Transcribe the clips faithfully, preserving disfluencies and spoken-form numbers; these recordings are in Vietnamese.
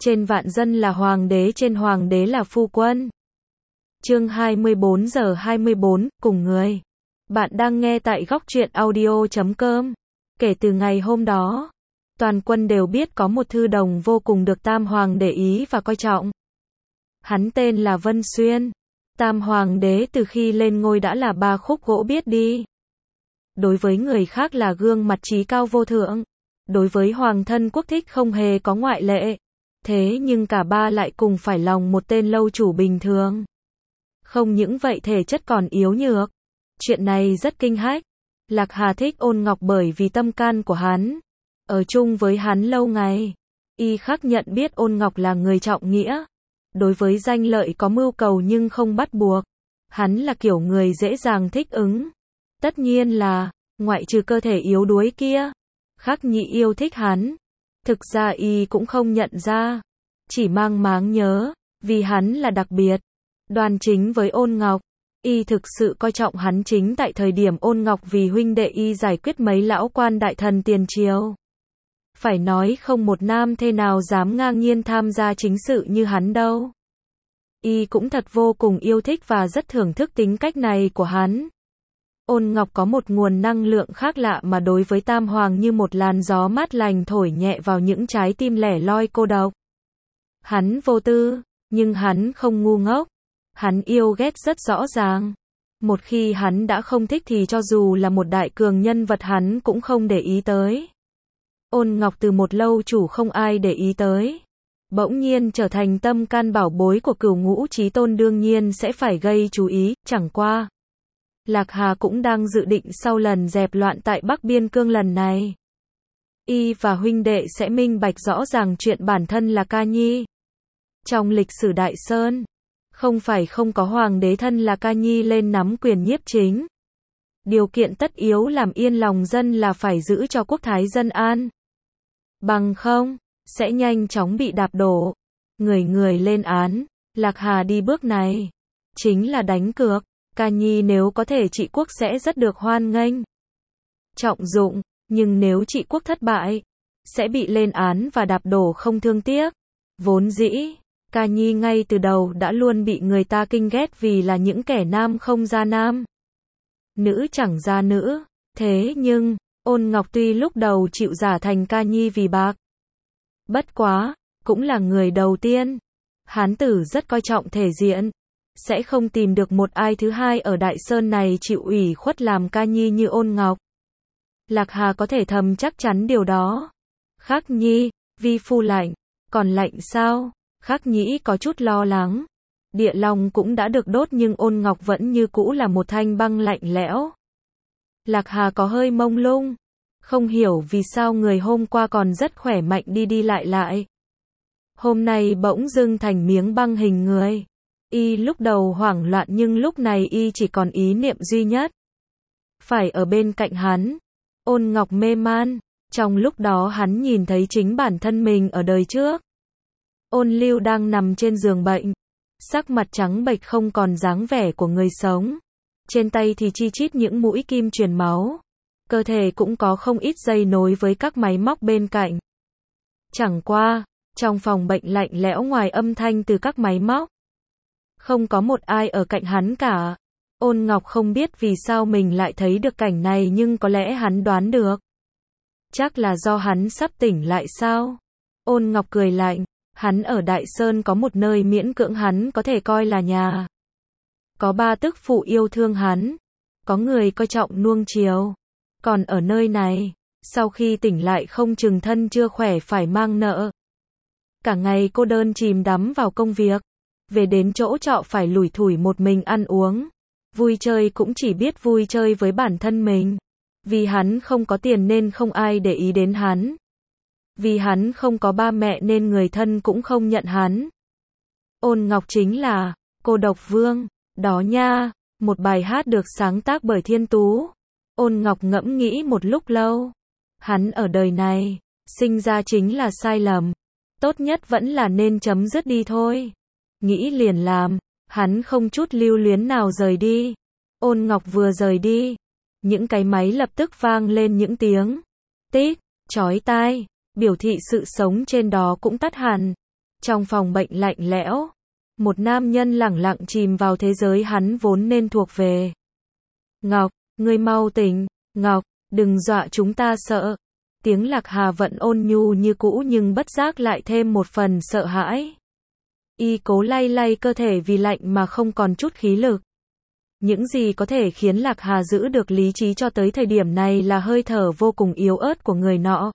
Trên vạn dân là hoàng đế, trên hoàng đế là phu quân. Chương hai mươi bốn giờ hai mươi bốn, cùng người. Bạn đang nghe tại góc truyện audio chấm com. Kể từ ngày hôm đó, toàn quân đều biết có một thư đồng vô cùng được Tam Hoàng để ý và coi trọng. Hắn tên là Vân Xuyên. Tam Hoàng đế từ khi lên ngôi đã là ba khúc gỗ biết đi. Đối với người khác là gương mặt trí cao vô thượng. Đối với hoàng thân quốc thích không hề có ngoại lệ. Thế nhưng cả ba lại cùng phải lòng một tên lâu chủ bình thường. Không những vậy thể chất còn yếu nhược. Chuyện này rất kinh hách. Lạc Hà thích Ôn Ngọc bởi vì tâm can của hắn. Ở chung với hắn lâu ngày. Y khắc nhận biết Ôn Ngọc là người trọng nghĩa. Đối với danh lợi có mưu cầu nhưng không bắt buộc. Hắn là kiểu người dễ dàng thích ứng. Tất nhiên là, ngoại trừ cơ thể yếu đuối kia, Khắc Nhị yêu thích hắn. Thực ra y cũng không nhận ra. Chỉ mang máng nhớ, vì hắn là đặc biệt. Đoan chính với Ôn Ngọc. Y thực sự coi trọng hắn chính tại thời điểm Ôn Ngọc vì huynh đệ y giải quyết mấy lão quan đại thần tiền triều. Phải nói không một nam thê nào dám ngang nhiên tham gia chính sự như hắn đâu. Y cũng thật vô cùng yêu thích và rất thưởng thức tính cách này của hắn. Ôn Ngọc có một nguồn năng lượng khác lạ mà đối với Tam Hoàng như một làn gió mát lành thổi nhẹ vào những trái tim lẻ loi cô độc. Hắn vô tư, nhưng hắn không ngu ngốc. Hắn yêu ghét rất rõ ràng. Một khi hắn đã không thích thì cho dù là một đại cường nhân vật hắn cũng không để ý tới. Ôn Ngọc từ một lâu chủ không ai để ý tới, bỗng nhiên trở thành tâm can bảo bối của Cửu Ngũ Chí Tôn, đương nhiên sẽ phải gây chú ý. Chẳng qua, Lạc Hà cũng đang dự định sau lần dẹp loạn tại Bắc Biên Cương lần này, y và huynh đệ sẽ minh bạch rõ ràng chuyện bản thân là Ca Nhi. Trong lịch sử Đại Sơn, không phải không có hoàng đế thân là Ca Nhi lên nắm quyền nhiếp chính. Điều kiện tất yếu làm yên lòng dân là phải giữ cho quốc thái dân an. Bằng không, sẽ nhanh chóng bị đạp đổ. Người người lên án, Lạc Hà đi bước này, chính là đánh cược. Ca Nhi nếu có thể trị quốc sẽ rất được hoan nghênh, trọng dụng, nhưng nếu trị quốc thất bại, sẽ bị lên án và đạp đổ không thương tiếc. Vốn dĩ, Ca Nhi ngay từ đầu đã luôn bị người ta kinh ghét vì là những kẻ nam không ra nam, nữ chẳng ra nữ. Thế nhưng, Ôn Ngọc tuy lúc đầu chịu giả thành Ca Nhi vì bạc. Bất quá, cũng là người đầu tiên. Hán tử rất coi trọng thể diện. Sẽ không tìm được một ai thứ hai ở Đại Sơn này chịu ủy khuất làm Ca Nhi như Ôn Ngọc. Lạc Hà có thể thầm chắc chắn điều đó. Khắc Nhi, vi phu lạnh. Còn lạnh sao? Khắc Nhĩ có chút lo lắng. Địa Long cũng đã được đốt nhưng Ôn Ngọc vẫn như cũ là một thanh băng lạnh lẽo. Lạc Hà có hơi mông lung. Không hiểu vì sao người hôm qua còn rất khỏe mạnh đi đi lại lại. Hôm nay bỗng dưng thành miếng băng hình người. Y lúc đầu hoảng loạn nhưng lúc này y chỉ còn ý niệm duy nhất. Phải ở bên cạnh hắn. Ôn Ngọc mê man. Trong lúc đó hắn nhìn thấy chính bản thân mình ở đời trước. Ôn Lưu đang nằm trên giường bệnh. Sắc mặt trắng bệch không còn dáng vẻ của người sống. Trên tay thì chi chít những mũi kim truyền máu. Cơ thể cũng có không ít dây nối với các máy móc bên cạnh. Chẳng qua, trong phòng bệnh lạnh lẽo ngoài âm thanh từ các máy móc. Không có một ai ở cạnh hắn cả. Ôn Ngọc không biết vì sao mình lại thấy được cảnh này nhưng có lẽ hắn đoán được. Chắc là do hắn sắp tỉnh lại sao? Ôn Ngọc cười lạnh. Hắn ở Đại Sơn có một nơi miễn cưỡng hắn có thể coi là nhà. Có ba tức phụ yêu thương hắn. Có người coi trọng nuông chiều. Còn ở nơi này, sau khi tỉnh lại không chừng thân chưa khỏe phải mang nợ. Cả ngày cô đơn chìm đắm vào công việc. Về đến chỗ trọ phải lủi thủi một mình ăn uống. Vui chơi cũng chỉ biết vui chơi với bản thân mình. Vì hắn không có tiền nên không ai để ý đến hắn. Vì hắn không có ba mẹ nên người thân cũng không nhận hắn. Ôn Ngọc chính là cô độc vương, đó nha, một bài hát được sáng tác bởi Thiên Tú. Ôn Ngọc ngẫm nghĩ một lúc lâu. Hắn ở đời này, sinh ra chính là sai lầm. Tốt nhất vẫn là nên chấm dứt đi thôi. Nghĩ liền làm, hắn không chút lưu luyến nào rời đi. Ôn Ngọc vừa rời đi, những cái máy lập tức vang lên những tiếng tít, chói tai. Biểu thị sự sống trên đó cũng tắt hẳn. Trong phòng bệnh lạnh lẽo, một nam nhân lẳng lặng chìm vào thế giới hắn vốn nên thuộc về. Ngọc, ngươi mau tỉnh, Ngọc, đừng dọa chúng ta sợ. Tiếng Lạc Hà vẫn ôn nhu như cũ nhưng bất giác lại thêm một phần sợ hãi. Y cố lay lay cơ thể vì lạnh mà không còn chút khí lực. Những gì có thể khiến Lạc Hà giữ được lý trí cho tới thời điểm này là hơi thở vô cùng yếu ớt của người nọ.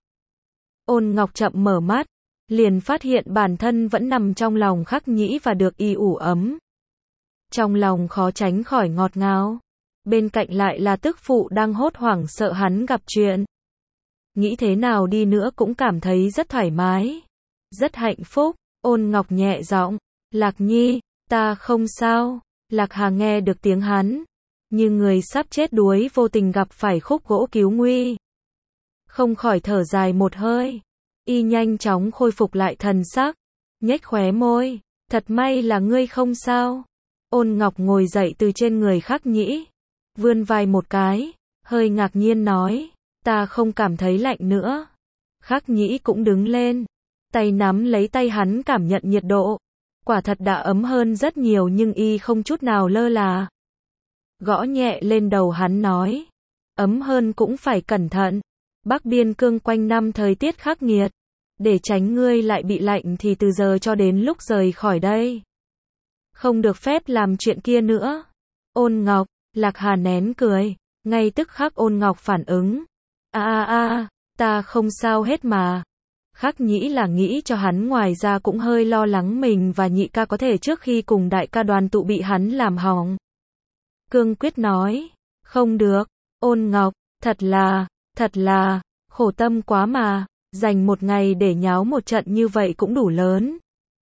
Ôn Ngọc chậm mở mắt, liền phát hiện bản thân vẫn nằm trong lòng Khắc Nhĩ và được y ủ ấm. Trong lòng khó tránh khỏi ngọt ngào. Bên cạnh lại là tức phụ đang hốt hoảng sợ hắn gặp chuyện. Nghĩ thế nào đi nữa cũng cảm thấy rất thoải mái. Rất hạnh phúc. Ôn Ngọc nhẹ giọng, Lạc Nhi, ta không sao. Lạc Hà nghe được tiếng hắn, như người sắp chết đuối vô tình gặp phải khúc gỗ cứu nguy. Không khỏi thở dài một hơi. Y nhanh chóng khôi phục lại thần sắc, nhếch khóe môi, thật may là ngươi không sao. Ôn Ngọc ngồi dậy từ trên người Khắc Nhĩ, vươn vai một cái, hơi ngạc nhiên nói, ta không cảm thấy lạnh nữa. Khắc Nhĩ cũng đứng lên, tay nắm lấy tay hắn cảm nhận nhiệt độ. Quả thật đã ấm hơn rất nhiều nhưng y không chút nào lơ là. Gõ nhẹ lên đầu hắn nói, ấm hơn cũng phải cẩn thận. Bắc Biên Cương quanh năm thời tiết khắc nghiệt. Để tránh ngươi lại bị lạnh thì từ giờ cho đến lúc rời khỏi đây, không được phép làm chuyện kia nữa. Ôn Ngọc, Lạc Hà nén cười, ngay tức khắc Ôn Ngọc phản ứng. A a a, ta không sao hết mà. Khắc Nhĩ là nghĩ cho hắn, ngoài ra cũng hơi lo lắng mình và nhị ca có thể trước khi cùng đại ca đoàn tụ bị hắn làm hỏng. Cương quyết nói, không được, Ôn Ngọc, thật là, thật là, khổ tâm quá mà, dành một ngày để nháo một trận như vậy cũng đủ lớn.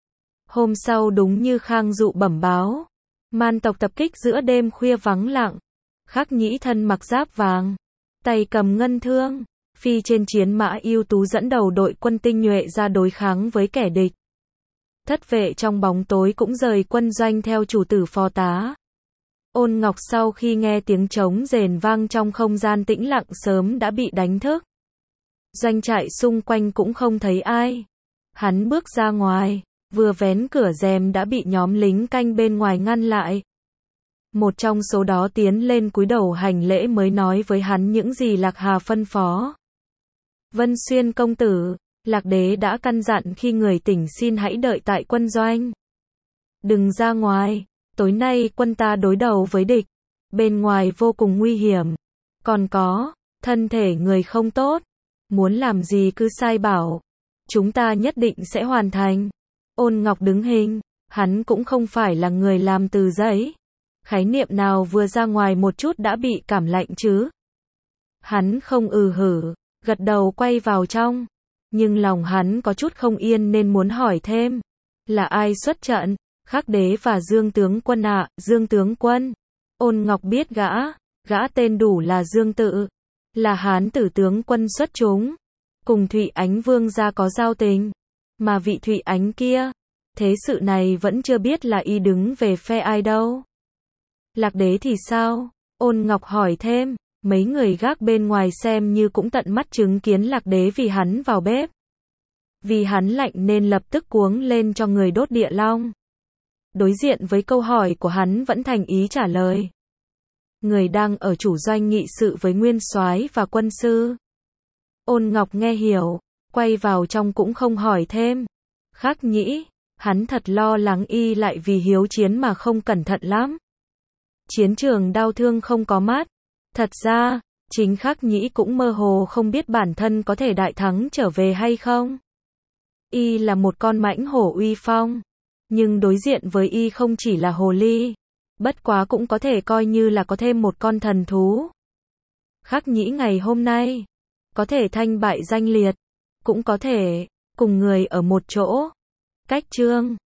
Hôm sau đúng như Khang Dụ bẩm báo, man tộc tập kích giữa đêm khuya vắng lặng. Khắc Nhĩ thân mặc giáp vàng, tay cầm ngân thương, phi trên chiến mã ưu tú dẫn đầu đội quân tinh nhuệ ra đối kháng với kẻ địch. Thất vệ trong bóng tối cũng rời quân doanh theo chủ tử phó tá. Ôn Ngọc sau khi nghe tiếng trống rền vang trong không gian tĩnh lặng sớm đã bị đánh thức. Doanh trại xung quanh cũng không thấy ai. Hắn bước ra ngoài, vừa vén cửa rèm đã bị nhóm lính canh bên ngoài ngăn lại. Một trong số đó tiến lên cúi đầu hành lễ mới nói với hắn những gì Lạc Hà phân phó. Vân Xuyên công tử, Lạc đế đã căn dặn khi người tỉnh xin hãy đợi tại quân doanh. Đừng ra ngoài, tối nay quân ta đối đầu với địch. Bên ngoài vô cùng nguy hiểm. Còn có, thân thể người không tốt. Muốn làm gì cứ sai bảo. Chúng ta nhất định sẽ hoàn thành. Ôn Ngọc đứng hình, hắn cũng không phải là người làm từ giấy. Khái niệm nào vừa ra ngoài một chút đã bị cảm lạnh chứ. Hắn không ừ hử, gật đầu quay vào trong. Nhưng lòng hắn có chút không yên nên muốn hỏi thêm. Là ai xuất trận? Khắc đế và Dương tướng quân ạ. À, Dương tướng quân. Ôn Ngọc biết gã, gã tên đủ là Dương Tự. Là Hán tử tướng quân xuất chúng. Cùng Thụy Ánh vương gia có giao tình. Mà vị Thụy Ánh kia, thế sự này vẫn chưa biết là y đứng về phe ai đâu. Lạc đế thì sao? Ôn Ngọc hỏi thêm. Mấy người gác bên ngoài xem như cũng tận mắt chứng kiến Lạc đế vì hắn vào bếp. Vì hắn lạnh nên lập tức cuống lên cho người đốt địa long. Đối diện với câu hỏi của hắn vẫn thành ý trả lời. Người đang ở chủ doanh nghị sự với nguyên soái và quân sư. Ôn Ngọc nghe hiểu, quay vào trong cũng không hỏi thêm. Khắc Nhĩ, hắn thật lo lắng y lại vì hiếu chiến mà không cẩn thận lắm. Chiến trường đau thương không có mát. Thật ra, chính Khắc Nhĩ cũng mơ hồ không biết bản thân có thể đại thắng trở về hay không. Y là một con mãnh hổ uy phong. Nhưng đối diện với y không chỉ là hồ ly. Bất quá cũng có thể coi như là có thêm một con thần thú. Khắc Nhĩ ngày hôm nay, có thể thanh bại danh liệt, cũng có thể cùng người ở một chỗ. Cách chương